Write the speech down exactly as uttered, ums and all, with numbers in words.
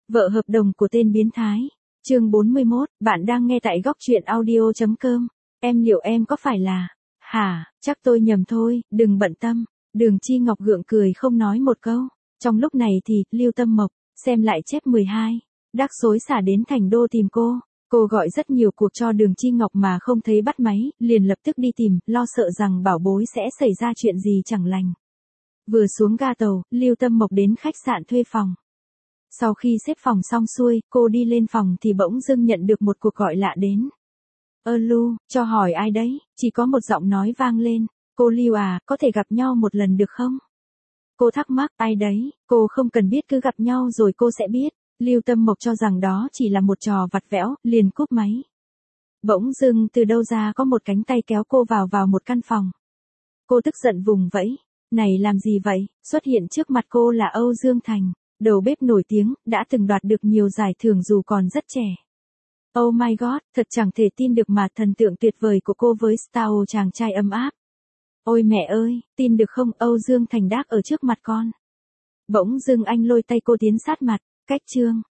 Vợ hợp đồng của tên biến thái. Chương bốn mươi mốt, bạn đang nghe tại góc truyện audio chấm com. Em liệu em có phải là... Hả, chắc tôi nhầm thôi, đừng bận tâm. Đường Chi Ngọc gượng cười không nói một câu. Trong lúc này thì, Lưu Tâm Mộc, xem lại chép mười hai. Đắc xối xả đến thành đô tìm cô. Cô gọi rất nhiều cuộc cho Đường Chi Ngọc mà không thấy bắt máy, liền lập tức đi tìm, lo sợ rằng bảo bối sẽ xảy ra chuyện gì chẳng lành. Vừa xuống ga tàu, Lưu Tâm Mộc đến khách sạn thuê phòng. Sau khi xếp phòng xong xuôi, cô đi lên phòng thì bỗng dưng nhận được một cuộc gọi lạ đến. Ơ Lu, cho hỏi ai đấy? Chỉ có một giọng nói vang lên. Cô Lưu à, có thể gặp nhau một lần được không? Cô thắc mắc, ai đấy? Cô không cần biết, cứ gặp nhau rồi cô sẽ biết. Lưu Tâm Mộc cho rằng đó chỉ là một trò vặt vẽo, liền cúp máy. Bỗng dưng từ đâu ra có một cánh tay kéo cô vào vào một căn phòng. Cô tức giận vùng vẫy. Này làm gì vậy? Xuất hiện trước mặt cô là Âu Dương Thành, đầu bếp nổi tiếng, đã từng đoạt được nhiều giải thưởng dù còn rất trẻ. Oh my god, thật chẳng thể tin được mà thần tượng tuyệt vời của cô với style chàng trai ấm áp. Ôi mẹ ơi, tin được không, Âu Dương Thành đác ở trước mặt con. Bỗng dưng anh lôi tay cô tiến sát mặt, cách chương,